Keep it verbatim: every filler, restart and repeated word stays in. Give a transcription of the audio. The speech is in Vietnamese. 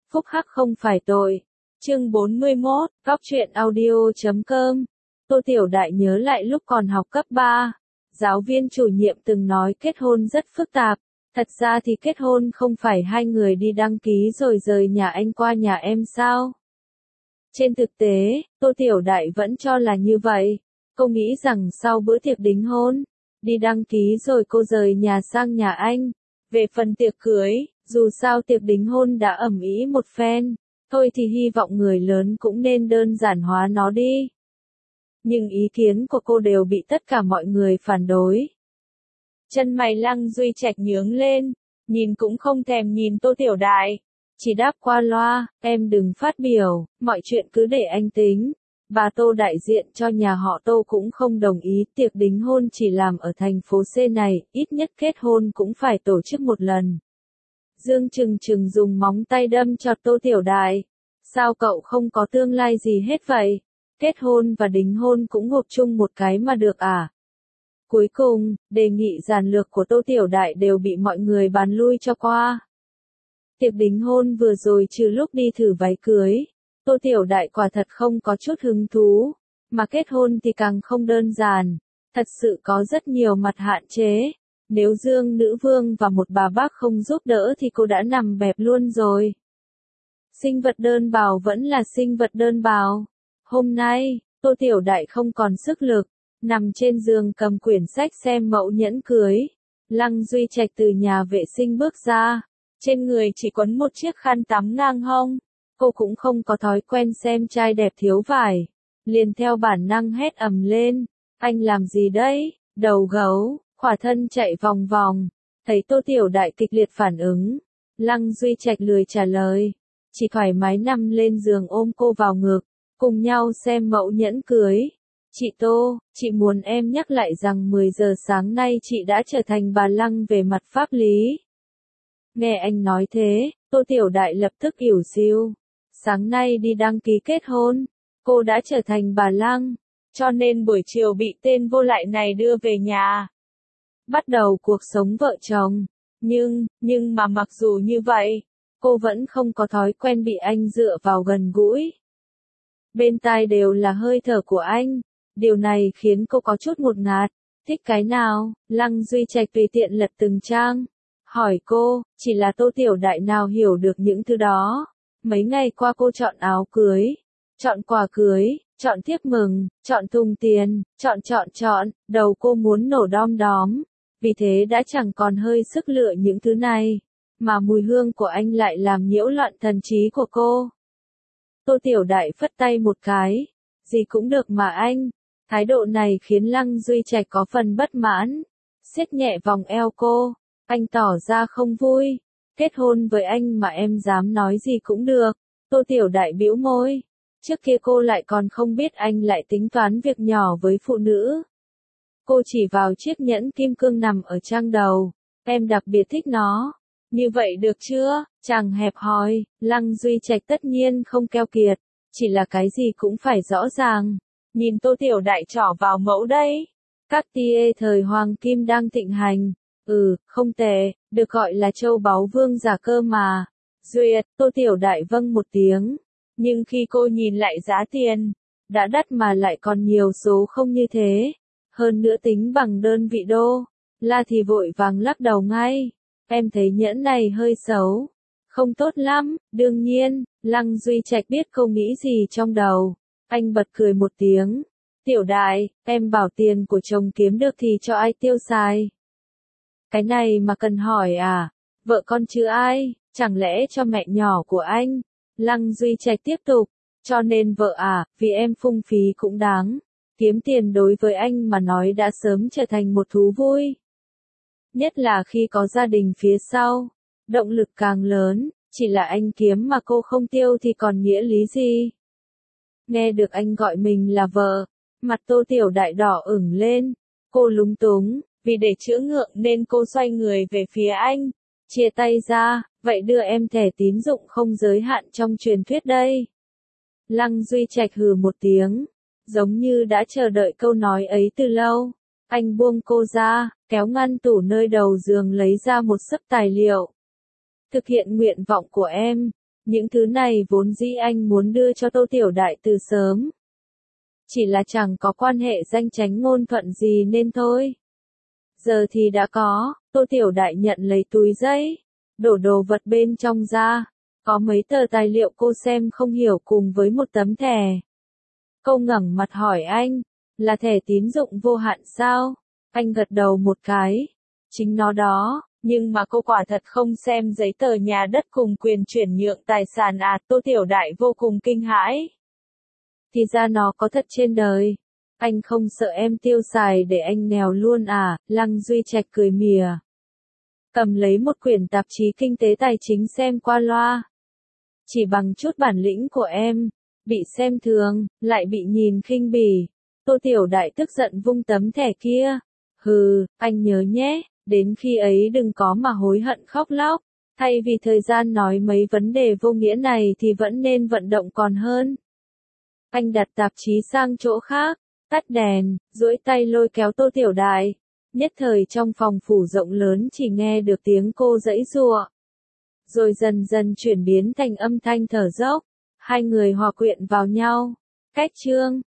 phúc hắc không phải tội. Chương bốn mươi mốt, Góc truyện audio chấm com. Tô Tiểu Đại nhớ lại lúc còn học cấp ba, giáo viên chủ nhiệm từng nói kết hôn rất phức tạp. Thật ra thì kết hôn không phải hai người đi đăng ký rồi rời nhà anh qua nhà em sao? Trên thực tế, Tô Tiểu Đại vẫn cho là như vậy. Cô nghĩ rằng sau bữa tiệc đính hôn, đi đăng ký rồi cô rời nhà sang nhà anh. Về phần tiệc cưới, dù sao tiệc đính hôn đã ầm ĩ một phen, thôi thì hy vọng người lớn cũng nên đơn giản hóa nó đi. Nhưng ý kiến của cô đều bị tất cả mọi người phản đối. Chân mày Lăng Duy Trạch nhướng lên, nhìn cũng không thèm nhìn Tô Tiểu Đại. Chỉ đáp qua loa, em đừng phát biểu, mọi chuyện cứ để anh tính. Bà Tô đại diện cho nhà họ Tô cũng không đồng ý tiệc đính hôn chỉ làm ở thành phố C này, ít nhất kết hôn cũng phải tổ chức một lần. Dương Trừng Trừng dùng móng tay đâm cho Tô Tiểu Đại. Sao cậu không có tương lai gì hết vậy? Kết hôn và đính hôn cũng gộp chung một cái mà được à? Cuối cùng, đề nghị giản lược của Tô Tiểu Đại đều bị mọi người bàn lui cho qua. Tiệc đính hôn vừa rồi trừ lúc đi thử váy cưới, Tô Tiểu Đại quả thật không có chút hứng thú, mà kết hôn thì càng không đơn giản, thật sự có rất nhiều mặt hạn chế. Nếu Dương Nữ Vương và một bà bác không giúp đỡ thì cô đã nằm bẹp luôn rồi. Sinh vật đơn bào vẫn là sinh vật đơn bào. Hôm nay, Tô Tiểu Đại không còn sức lực, nằm trên giường cầm quyển sách xem mẫu nhẫn cưới. Lăng Duy Trạch từ nhà vệ sinh bước ra, trên người chỉ quấn một chiếc khăn tắm ngang hông. Cô cũng không có thói quen xem trai đẹp thiếu vải, liền theo bản năng hét ầm lên, anh làm gì đấy, đầu gấu, khỏa thân chạy vòng vòng. Thấy Tô Tiểu Đại kịch liệt phản ứng, Lăng Duy Trạch lười trả lời, chỉ thoải mái nằm lên giường ôm cô vào ngực, cùng nhau xem mẫu nhẫn cưới. Chị Tô, chị muốn em nhắc lại rằng mười giờ sáng nay chị đã trở thành bà Lăng về mặt pháp lý. Nghe anh nói thế, Tô Tiểu Đại lập tức ỉu xìu. Sáng nay đi đăng ký kết hôn, cô đã trở thành bà Lăng, cho nên buổi chiều bị tên vô lại này đưa về nhà. Bắt đầu cuộc sống vợ chồng, nhưng, nhưng mà mặc dù như vậy, cô vẫn không có thói quen bị anh dựa vào gần gũi. Bên tai đều là hơi thở của anh, điều này khiến cô có chút ngột ngạt. Thích cái nào? Lăng Duy Trạch tùy tiện lật từng trang, hỏi cô, chỉ là Tô Tiểu Đại nào hiểu được những thứ đó. Mấy ngày qua cô chọn áo cưới, chọn quà cưới, chọn thiếp mừng, chọn thùng tiền, chọn chọn chọn, đầu cô muốn nổ đom đóm. Vì thế đã chẳng còn hơi sức lựa những thứ này, mà mùi hương của anh lại làm nhiễu loạn thần trí của cô. Tô Tiểu Đại phất tay một cái, gì cũng được mà anh. Thái độ này khiến Lăng Duy Trạch có phần bất mãn, siết nhẹ vòng eo cô, anh tỏ ra không vui. Kết hôn với anh mà em dám nói gì cũng được. Tô Tiểu Đại bĩu môi, trước kia cô lại còn không biết anh lại tính toán việc nhỏ với phụ nữ. Cô chỉ vào chiếc nhẫn kim cương nằm ở trang đầu, em đặc biệt thích nó. Như vậy được chưa? Chàng hẹp hòi. Lăng Duy Trạch tất nhiên không keo kiệt, chỉ là cái gì cũng phải rõ ràng. Nhìn Tô Tiểu Đại trỏ vào mẫu đây. Các tia thời hoàng kim đang thịnh hành. Ừ, không tệ, được gọi là châu báu vương giả cơ mà. Duyệt, Tô Tiểu Đại vâng một tiếng. Nhưng khi cô nhìn lại giá tiền, đã đắt mà lại còn nhiều số không như thế. Hơn nữa tính bằng đơn vị đô. La thì vội vàng lắc đầu ngay. Em thấy nhẫn này hơi xấu. Không tốt lắm, đương nhiên, Lăng Duy Trạch biết cô nghĩ gì trong đầu. Anh bật cười một tiếng. Tiểu Đại, em bảo tiền của chồng kiếm được thì cho ai tiêu xài? Cái này mà cần hỏi à? Vợ con chứ ai? Chẳng lẽ cho mẹ nhỏ của anh? Lăng Duy Trạch tiếp tục. Cho nên vợ à, vì em phung phí cũng đáng. Kiếm tiền đối với anh mà nói đã sớm trở thành một thú vui. Nhất là khi có gia đình phía sau. Động lực càng lớn, chỉ là anh kiếm mà cô không tiêu thì còn nghĩa lý gì? Nghe được anh gọi mình là vợ, mặt Tô Tiểu Đại đỏ ửng lên. Cô lúng túng, vì để chữa ngượng nên cô xoay người về phía anh. Chia tay ra, vậy đưa em thẻ tín dụng không giới hạn trong truyền thuyết đây. Lăng Duy Trạch hừ một tiếng, giống như đã chờ đợi câu nói ấy từ lâu. Anh buông cô ra, kéo ngăn tủ nơi đầu giường lấy ra một xấp tài liệu. Thực hiện nguyện vọng của em, Những thứ này vốn dĩ anh muốn đưa cho Tô Tiểu Đại từ sớm. Chỉ là chẳng có quan hệ danh chánh ngôn thuận gì nên thôi. Giờ thì đã có, Tô Tiểu Đại nhận lấy túi giấy, đổ đồ vật bên trong ra. Có mấy tờ tài liệu cô xem không hiểu cùng với một tấm thẻ. Cô ngẩng mặt hỏi anh, là thẻ tín dụng vô hạn sao? Anh gật đầu một cái. Chính nó đó, nhưng mà cô quả thật không xem giấy tờ nhà đất cùng quyền chuyển nhượng tài sản à? Tô Tiểu Đại vô cùng kinh hãi. Thì ra nó có thật trên đời. Anh không sợ em tiêu xài để anh nghèo luôn à? Lăng Duy Trạch cười mỉa. Cầm lấy một quyển tạp chí kinh tế tài chính xem qua loa. Chỉ bằng chút bản lĩnh của em, bị xem thường, lại bị nhìn khinh bỉ. Tô Tiểu Đại tức giận vung tấm thẻ kia. Hừ, anh nhớ nhé, đến khi ấy đừng có mà hối hận khóc lóc. Thay vì thời gian nói mấy vấn đề vô nghĩa này thì vẫn nên vận động còn hơn. Anh đặt tạp chí sang chỗ khác, tắt đèn, duỗi tay lôi kéo Tô Tiểu Đại. Nhất thời trong phòng phủ rộng lớn chỉ nghe được tiếng cô giãy giụa. Rồi dần dần chuyển biến thành âm thanh thở dốc. Hai người hòa quyện vào nhau. Cách chương